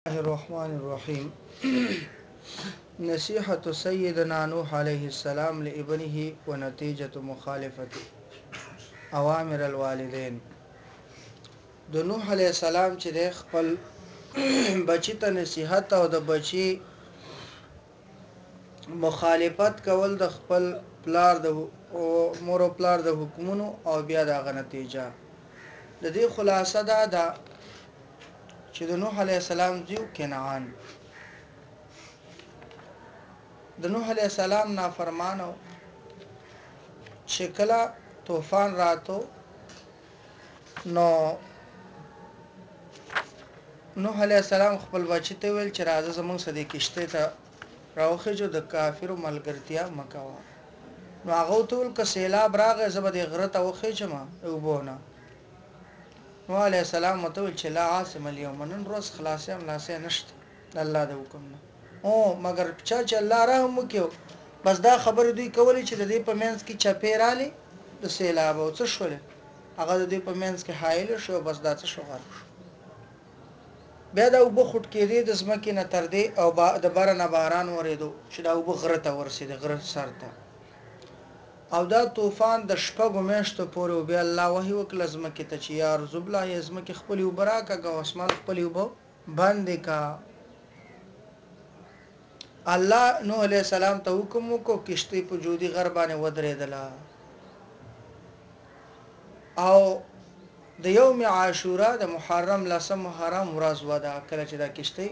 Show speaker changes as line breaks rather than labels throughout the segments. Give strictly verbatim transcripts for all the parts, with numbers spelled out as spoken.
الله الرحمن الرحيم نصيحة سيدنا نوح عليه السلام لابنه ونتيجة مخالفة أوامر الوالدين. د نوح عليه السلام چې د خپل بچی ته نصیحت او د بچی مخالفت کول د خپل پلار د مور او پلار د حکمونو او بیا دغه نتیجه د دې خلاصه دا ده چې د نوح عليه السلام زیو کنعان د نوح عليه السلام نافرمانو چې کله طوفان راتو نو نوح عليه السلام خپل بچی ته ویل چې راځه زمونږ سره د کشته ته راوخیجو د کافرو ملګرتیا مکوه. نو هغه ته ول ک سیلاب راغی زه به د غره ته وخیجم او بونه. نوح عليه السلام متول چې لا عاصم اليوم نن روز خلاصې هم لاسه نشته الله د حکم نه او مگر چا چې الله رحم وکيو بس دا خبر دوی کولی چې د دې په منځ کې چپیرالی د سیلاب او څه شول هغه د دې په منځ کې حایل شو بس دا څه شو غرق شو. بیا دا وب خټ کېدی د زمکه نه تر دې او با د بارنه باران ورېدو چې دا وب غره ته ورسېد غره سر ته او دا طوفان د شپږو میاشتو پورې بیا الله وحي وکړه زمکه ته چې یار زبلا یې زمکه خپل وبراکه غو اسمان خپل وب باندې کا. الله نوح عليه السلام ته حکم وکړو کشتی په جودي غربانه ودرېدله او د یوم عاشورا د محرم لسم محرم ورځ ودا کله چې دا کشتی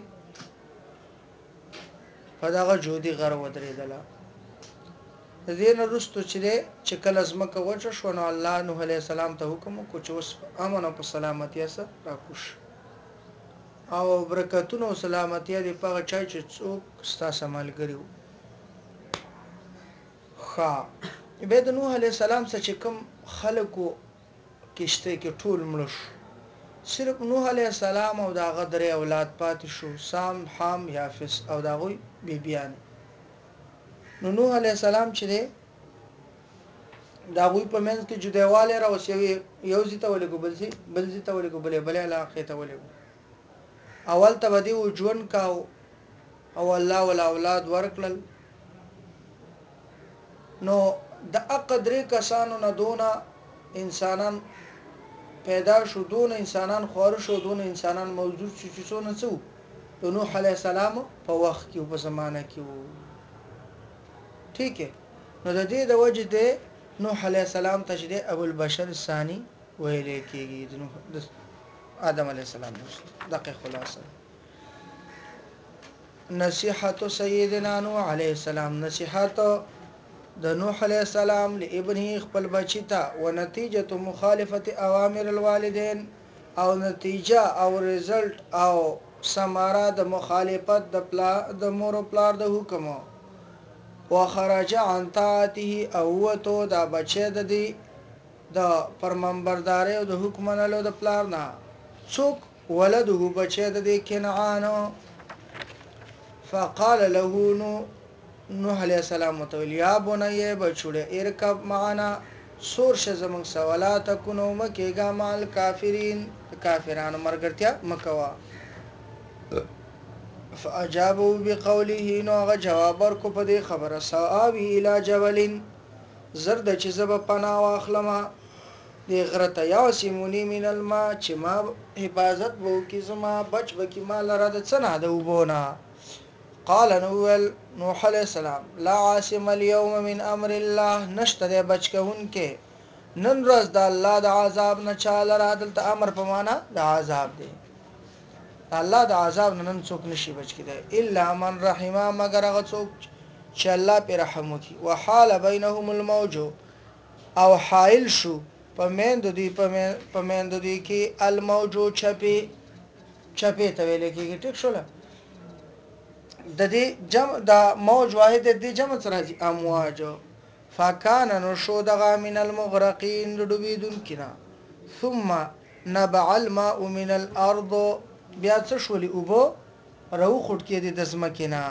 په دغه جودي غر ودرېدله. د دې نه وروسته چې چې کله زمکه وچه شو نو الله نوح عليه السلام ته حکم وکړو چې اوس امن او په سلامتی سره راکوش او برکتونه او سلامتی دې په چا چې څوک ستاسو ملګریو. ها به د نوح عليه السلام څخه چې کوم خلکو کشته کې ټول مړ شو صرف نوح عليه السلام او داغه درې اولاد پاتې شو سام حام یافس او داغوی بیبیان. نو نوح عليه السلام چې دی داغوی په منځ کې جديواله راوسوي یو ځای ته ولګو بل ځای بل ځای ته ولګو بلې بلې علاقه ته ولګو اول ته ودی و ژوند کاو او الله ول اولاد ورکړل. نو د اقدرې کسانو نه دونه انسانان پیدا شو دون انسانان خور شو دون انسانان موجود شو چې څونه څو د نوح عليه السلام په وخت کې او په زمانه کې وو. ٹھیک ہے نو د دې د وجه د نوح عليه السلام ته چې ابو البشر الثاني ویل کېږي د نوح آدم عليه السلام دغه خلاصه. نصيحت سيدنا نوح عليه السلام نصيحت د نوح عليه السلام لابنه خپل بچی ته ونتیجه مخالفه اوامر الوالدين او نتیجه او رزلټ او ثمره د مخالفت د پلا د مور او پلار د حکم وخرج عن طاعته او تو دا بچی د دی د پرمنبرداري او د حکم نه له د پلار نه څوک ولده بچی د دی کنعان. فقال له نو نوح عليه السلام متول یا بني بچوړه ارکب معنا سور ش زمون سوالات کو مکیګه مال کافرین کافرانو مرګرتیا مکوا. فاجابوا بقوله نو هغه جواب ورکو په دې خبره ساوي الى جبل زرد چې زب پنا واخلمه دی غرته یا سیمونی من الماء چې ما حفاظت وو کی زما بچ بکی مال را د څنګه د وبونه. قال نوح نوح عليه السلام لا عاصم اليوم من امر الله نشته بچکون کې نن ورځ د الله د عذاب نه چاله را دلته امر په معنا د عذاب دی الله د عذاب نن څوک نشي بچ کېده الا من رحم مگر هغه څوک چې الله په رحم وکي وحال بينهم الموج او حائل شو پمند دی پمند دی کې الموج چپی چپی ته ویل کېږي ټیک شول د دې جمع د موج واحد د جمع سره راځي امواج فکان نو شو دغه من المغرقين لډوبیدون کنا ثم نبع الماء من الارض بیا څه شولې اوبو راو خټ کې د زمکینا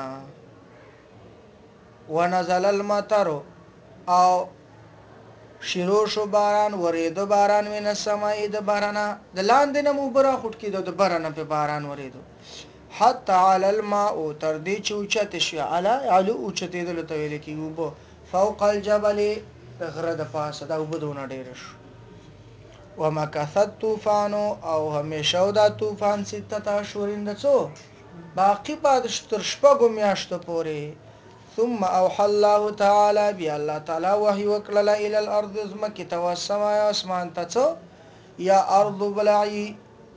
ونزل المطر او شیرو شو باران ورېدو باران من السماء د بارانه د لاندې نه مو برا خټ کې د بارانه په باران ورېدو حتی علی الماء تر دې چې اوچت شي علی علو اوچتېدلو ته ویل کېږي اوبه فوق الجبل د غره د پاسه دا اوبه دونه ډېره شو ومکثت طوفان او همیشه او دا طوفان ستة اشهر د څو باقی پاتې تر شپږو میاشتو پورې ثم اوحى الله تعالی بیا الله تعالی وحی وکړه الى الارض زمکه ته والسماء اسمان ته څو یا ارض بلعی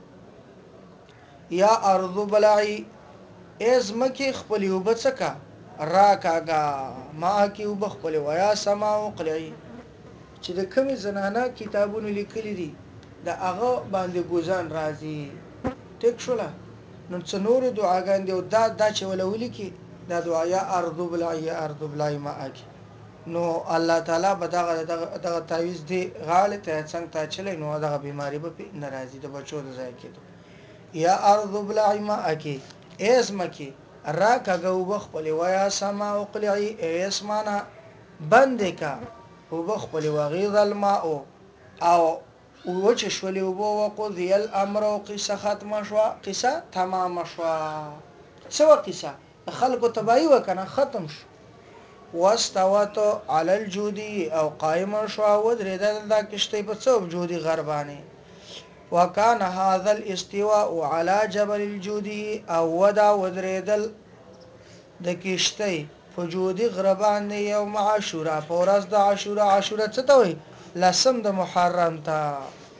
یا ارض بلعی ازمکه خپل وبڅکا راکاګه ما کې وبخپل ویا سما وقلعی چې د کمی زنانه کتابونه لیکلي دي د هغه باندې ګوزان راځي ټیک شولا نو څنور دعاګان دی او دا دا چې ولولي کې دا دعا یا ارض بلعی یا ارض بلعی ما کې نو الله تعالی به دغه دغه تعویذ دی غاړه ته څنګه تا چلې نو دغه بیماری به ناراضي د بچو د ځای کېدو یا ارض بلعی ما کې اسمکه راکاګه وبخپل ویا سما وقلعی اسمانه بندکا وبخپل وغیظ الماء او وچ شولې وبو وقضی الامر او قصه ختم شو قصه تمام شو سو قصه خلکو تبعی وکنه ختم شو واستوت على الجودي او قائم شو ودرید د کشته په څو جودي غربانه وكان هذا الاستواء على جبل الجودي او ودا ودریدل د کشته په جودي غربان یوم عاشورا په ورځ د عاشورا عاشورا څه ته وي لسم د محرم ته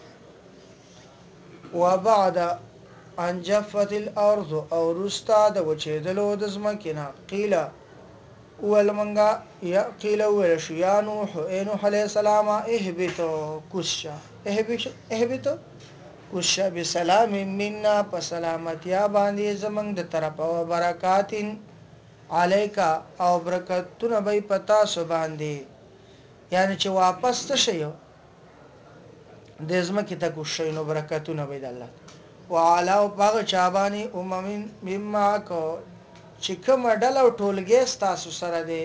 وبعد ان جفت الارض او رستا د وچېدلو د زمکینه قیل ولمنګا یا قیل ولش یا نوح نوح علیہ السلام اهبتو کوشا اهبتو اهبتو کوشا بسلام منا په سلامتیا باندې زمنګ د طرف او برکاتین علیکا او برکتونه به پتا سو باندې یعنی چې واپس ته شي د زمکه ته کوشي نو برکتونه به د الله وعلى باغ چابانی امم مما کو چې کوم ډل او ټولګي تاسو سره دی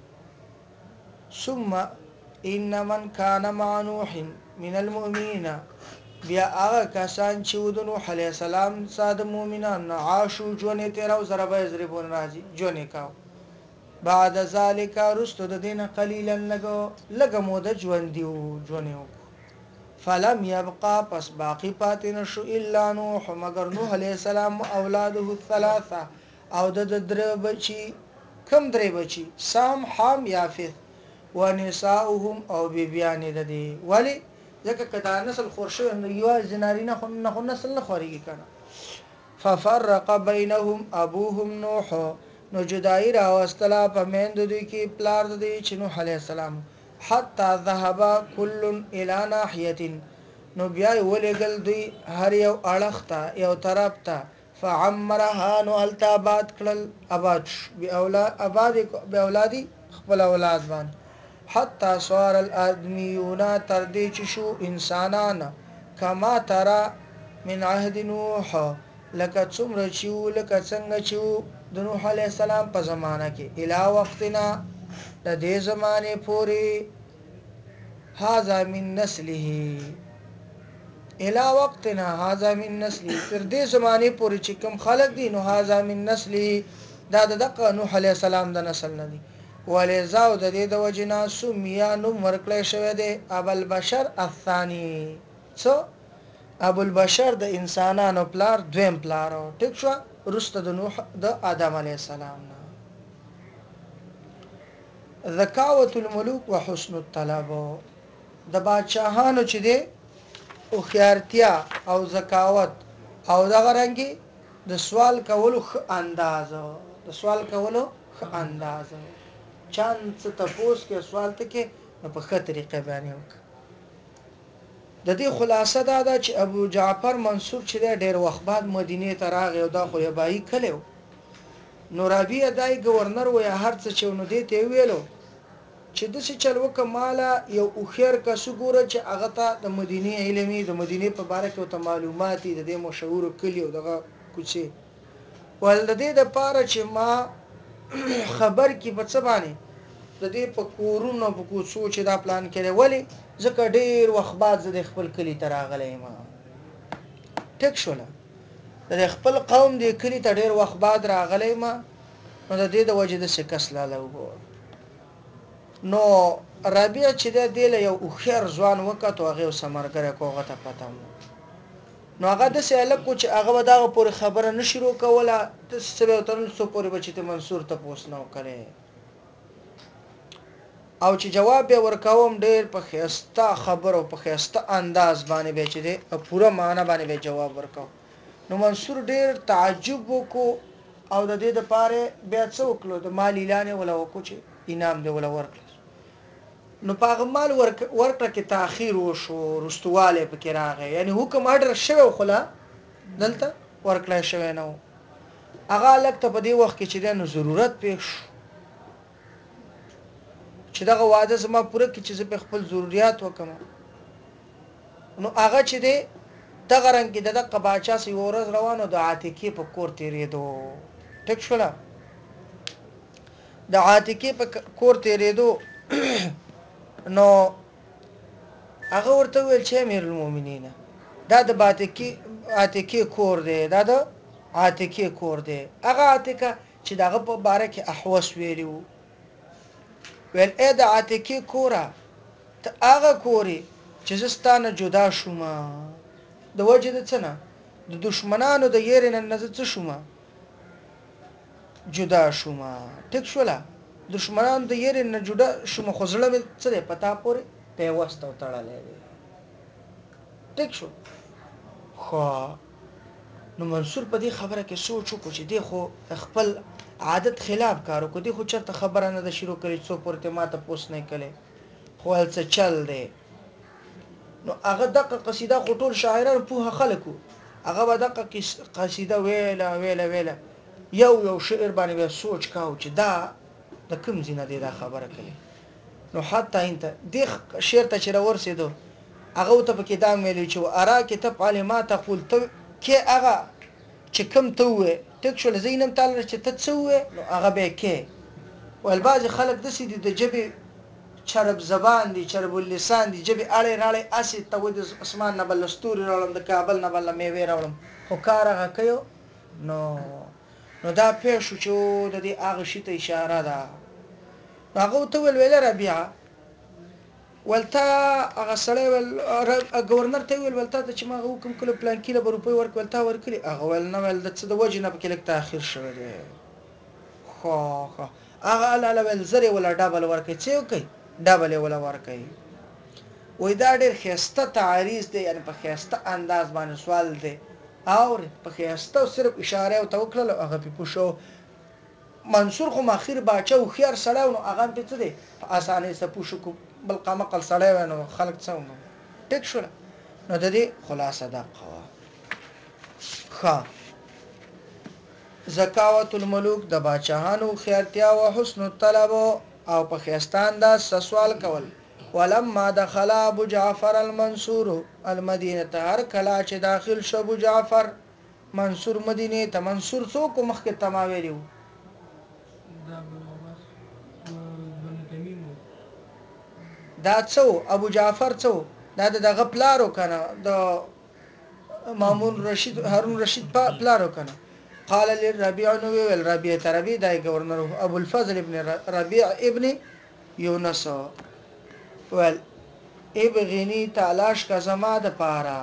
ثم ان من كان مع نوح من المؤمنين بیا هغه کسان چې ود نوح علی السلام ساده مؤمنان عاشو جون تیر او ضرب یضربون راځي جون کاو بعد ذلك رستو د دین قليلا لګو لګ مود ژوند دیو جونیو فلم يبقى پس باقی پاتې نشو الا نوح مگر نوح علی السلام اولاده الثلاثه او د درې بچي کم درې بچي سام حام یافث ونساؤهم او بیبیان د دې ولی ځکه کدا نسل خورشو نو یو زنارینه خو نه خو نسل نه خوريږي کنه ففرق بينهم ابوهم نوح نو جدای را واستلا په مند دوی کې پلار د دې چې نوح علی السلام حتا ذهب كل الى ناحيه نو بیا ولګل دوی هر یو اړخته یو طرف ته فعمرها نو التابات کړل اباد بی اولاد اباد بی اولادی خپل اولاد باندې حتى صار الادميون تر دې چې شو انسانان کما ترى من عهد نوح لکه څومره چې لکه څنګه چې د نوح عليه السلام په زمانہ کې الی وقتنا د دې زمانه پورې هاذا من نسله الی وقتنا هاذا من نسله تر دې زمانه پورې چې کوم خلق دي نو هاذا من نسله دا د دغه نوح عليه السلام د نسل نه دي ولذا د دې د وجنا سمیا نو ورکړی شوی دی ابو البشر الثاني څو ابو البشر د انسانانو پلار دویم پلار ټیک شو رسته د نوح د آدم علی السلام نه ذکاوت الملوک وحسن الطلب د بادشاهانو چې دی او خيارتیا او زکاوت او د غرنګي د سوال کولو انداز د سوال کولو انداز چان څه تاسو کې سوال ته کې په ښه طریقه باندې وک د دې خلاصه دا ده چې ابو جعفر منصور چې ډېر وخت بعد مدینه ته راغی او دا خو یې بای کلو نو رابعه دای گورنر و یا هر څه چې نو دې ته ویلو چې د څه چل وکماله یو اخر کسو ګوره چې هغه ته د مدینه علمي د مدینه په اړه کې ته معلومات د دې مشهور کلی او دغه کوڅه ول د دې د پاره چې ما خبر کې په څه باندې د دې په کورونو په کوڅو چې دا پلان کړي ولی ځکه ډیر وخت بعد زه د خپل کلی ته راغلی ما ټیک شو د خپل قوم د کلی ته ډیر وخت بعد راغلی ما نو د دې د وجې د شکست لاله وګور نو ربيع چې د دې له یو خیر ځوان وکړو هغه سمرګره کوغه ته پتم نو هغه د سیاله کو چې هغه وداغه پورې خبره نشرو کوله د سبه ترن سو پورې بچی ته منصور ته پوښتنه وکړي او چې جواب به ورکوم ډیر په خيسته خبرو په خيسته انداز باندې به چې دی پوره معنی باندې به جواب ورکاو نو منصور ډیر تعجب وکړو او د دې د پاره بیا څه وکړو د مال اعلان ولا وکړو چې انعام دی ولا ورکړ نو پاغه مال ورک ورکړه کې تاخير وشو رستواله پکې راغی یعنی حکم اډر شوی خلا دلته ورکړای شوی نو هغه لکه په دې وخت کې چې د ضرورت پېښ چې دغه واده زما پوره کې چې په خپل ضرورت وکم نو هغه چې دی دغه رنګ کې د قباچا سی ورځ روانو د عاتقې په کور تیرېدو ټیک شول د عاتقې په کور تیرېدو نو هغه ورته ویل چې امیر المؤمنین دا د باتکی عاتقې کور دی دا د عاتقې کور دی هغه عاتقه چې دغه په باره کې احوس ویلو ویل اې د عاتقې کورا ته هغه کوري چې زستانه جدا شوم د وجه د څنګه د دشمنانو د یېرن نظر څه شوم جدا شوم ټیک شولا دشمنانو د یېرن نه جدا شوم خو زړه مې څه دی پتا پورې پیوست او تړلې ټیک شو خو نو منصور په دې خبره کې سوچ وکړ چې دی خو خپل عادت خلاف کارو کو دی خو چرته خبره نه ده شروع کړي څو پورته ماته پوس نه کړي خو څه چل دی نو هغه دغه قصیده خطول شاعرانو په خلکو هغه به دغه قصیده ویله ویله ویله یو یو شعر باندې سوچ کاو چې دا د کوم زینه دی دا خبره کوي نو حتی انت د شعر ته چر ورسېدو هغه ته په کې دا ویلی چې ارا کتاب علامات تقول ته کې هغه چې کوم ته وې ټیک شو زینم تعالی چې ته څه وې نو هغه به کې ول بعض خلک د سې د جبه چرب زبان دي چرب اللسان دي جبه اړې راړې اسې ته ود اسمان نه بل استوري راولم د کابل نه بل میوه راولم خو کار هغه کوي نو نو دا پېښو چې د دې هغه شی ته اشاره ده هغه ته ویل ویل ربيع ولتا هغه سړی ول گورنر ته ویل ولتا چې ما حکم کړ پلان کې له روپۍ ورک ولتا ورکړي هغه ول نه ول د څه د وجه نه په کې لک تاخير شوه دی خو خو هغه لاله ول زری ولا ډبل ورکړي چې وکي ډبل ولا ورکړي وې دا ډېر خسته تعریض دی یعنی په خسته انداز باندې سوال دی او په خسته صرف اشاره او توکل هغه په پوښو منصور خو ماخیر باچا او خيار سړاو نو هغه په څه دی په اسانه سه پوښو کو بل قمقل سړی ونه خلق څومره ټیک شو نو د دې خلاصه ده قوا خا زکاوت الملوک د باچاهانو خیرتیا او حسن الطلب او په خيستان دا سوال کول ولما دخل ابو جعفر المنصور المدينه هر کلا چې داخل شو ابو جعفر منصور مدینه ته منصور څوک مخکې تماویلو دا څو ابو جعفر څو دا دغه پلارو کنه د مامون رشید هارون رشید پلارو کنه قال للربيع نو ویل ربيع تربي دای گورنر ابو الفضل ابن ربيع ابن يونس ول ابغني تلاش کا زما د پارا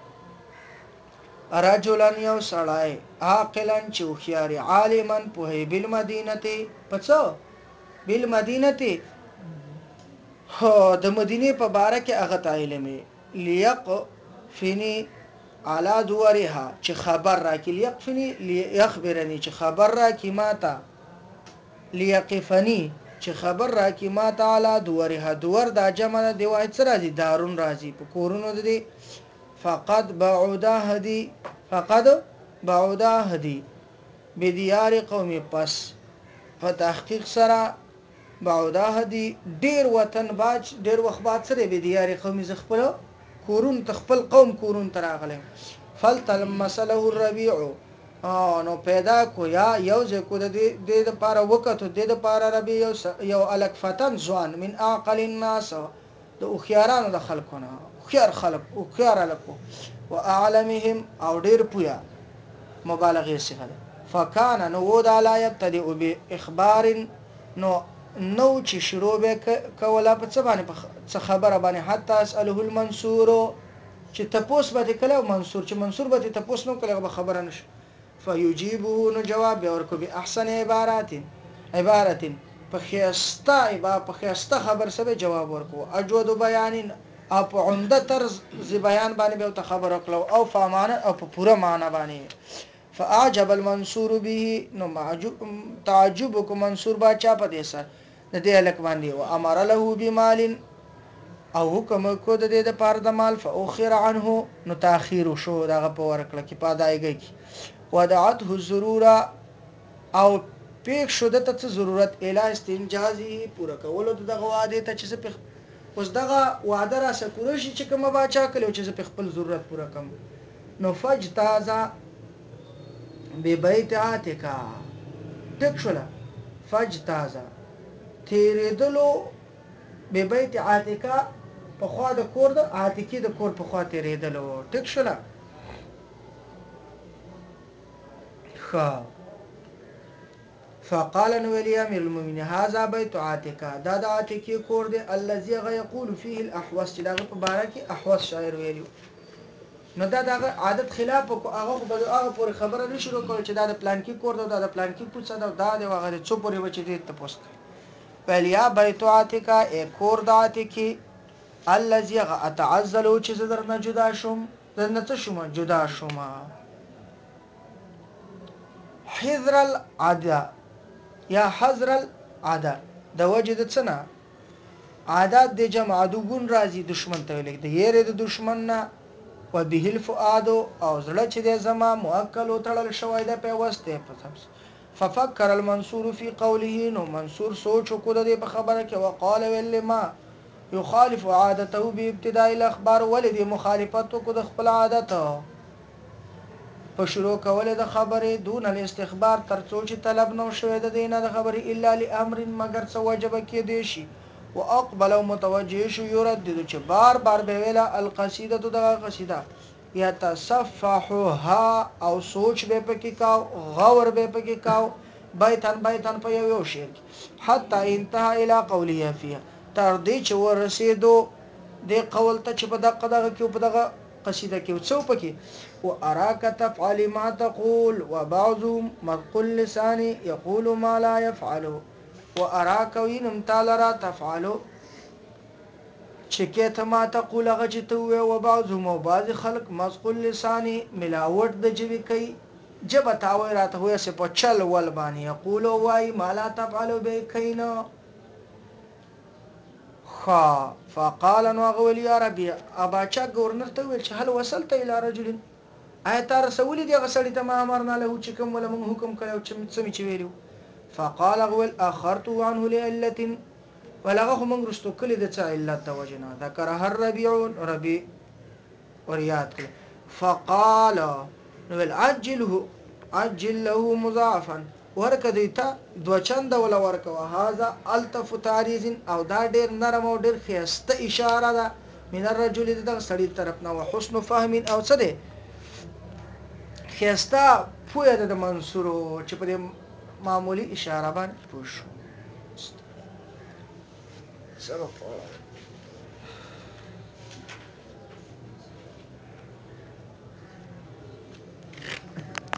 رجلن یو سړی عاقلن چوخياري عالمن په بالمدینه پڅو بالمدینه هو د مدینه په باره کې هغه تعلمي ليق فيني على دورها چې خبر را کې ليقفني ليخبرني چې خبر را کې ماته ليقفني چې خبر را کې ماته على دورها دور د جمع دی وای څه راځي دارون راځي په کورونو دي فقد بعودا هدي فقد بعودا هدي بديار قومي پس په تحقیق سره بعودا هدي ډیر وطن باج ډیر وخت بعد سره به دیار قومي زخپل کورون تخپل قوم کورون تراغله فلتل مسله الربيع اه نو پیدا کو یا یو ځکو د دې د پاره وکړو د دې د پاره ربيع یو الک فتن ځوان من عقل الناس د خيارانو د خلقونه خيار خلق او خيار الکو واعلمهم او ډیر پویا مبالغه صيغه ده فکان نو دا لا یبتدئ باخبار نو نو چې شروع به کوله په څه باندې څه خبره باندې حتی اساله المنصور چې تپوس به کله منصور چې منصور به تپوس نو کله به خبره نشي فيجيبه نو جواب ورکو به احسن عبارات عبارت په خيسته عبارت په خيسته خبر سره جواب ورکو اجود بیان او په عمده طرز ز بیان باندې به ته خبر وکړو او فامانه او په پوره معنی باندې فاعجب المنصور به نو معجب تعجب کو منصور با چا په دې سره د دې الک باندې او امر له بمال او حکم کو د دې د پاره د مال فاخر عنه نو تاخير شو دغه په ورکړه کې پادایږي ودعته الضروره او پیښ شو د ته ضرورت اله استنجازي پوره کولو دغه وعده ته چې په اوس دغه وعده را سره پوره شي چې کومه باچا کلو چې په خپل ضرورت پوره کم نو فجتازا ببيت عاتکا ټک شولا فجتازا تیرېدلو ببيت عاتکا په خوا د کور د عاتکی د کور په خوا تیرېدلو ټک شولا خا فقال نولي امير المؤمنين هذا بيت عاتكه دا د عاتكي کور دی الذي يقول فيه الاحوص چې دا په باره کې احوص شاعر ویلو نو دا دغه عادت خلاف کو هغه به هغه پورې خبره نشو کول چې دا د پلان کې کور دا د پلان کې پوڅه دا دا د هغه څو پورې بچی دي ته پوسټ بلیا بيت عاتكه ا کور د عاتكي الذي اتعزل چې زدر نه جدا شوم درنه څه شوم جدا شوم حذر العاده یا حذر العاده د وجد څنا عادت د جمع دګون راځي دشمن ته لیک د یره د دشمن نه و به الفؤاد او زړه چې د زما موکل تړل شوی د پیوسته په ففكر المنصور في قوله نو منصور سوچ کو د په خبره کې وقال ولما يخالف عادته بابتداء الاخبار ولدي مخالفت کو د خپل عادت په شروع کوله د خبره دون الاستخبار ترڅو چې طلب نو شوی د دینه د خبره الا لامر مگر څه وجب کې دی شي واقبل متوجه شو يردد چې بار بار به ویلا القصيده د قصیده يتصفحها او سوچ به پکې کاو غور به پکې کاو بیتن بیتن په یو شعر حتی انتهى الى قوله فيها تر دې چې ورسېدو د قول ته چې په دغه دغه کې په دغه قصیده کې څو پکې واراك تفعل ما تقول وبعض مقل لسان يقول ما لا يفعل واراك وينم تعالى تفعل چکه ما تقول غجت و بعض مو بعض خلق مقل لسان ملاوت د جوی کوي جب تاوي راته وي سه په چل ول باندې يقول واي ما لا تفعل به کینا خا فقال نو غول يا ربي ابا چا گورنر ته ویل چې هل وصلت الى رجل آیت رسول دی غسړی ته ما امرنا له چې کوم ولا من حکم کړو چې سمې چې ویلو فقال غول اخرت عنه لعله ولغه من رستو کلی د څه علت توجنا ذکر هر ربيع ربي وريات فقال نو عجله عجل له مضاعفا ورکه دیتا دو چند ولا ورکه هذا التف تعریض او دا ډیر نرم او ډیر خيسته اشاره ده من الرجل دغه سړی طرف نه وحسن فهم او څه ده خيسته پوهه ده د منصور چې په معمولی اشاره باندې پوښ سره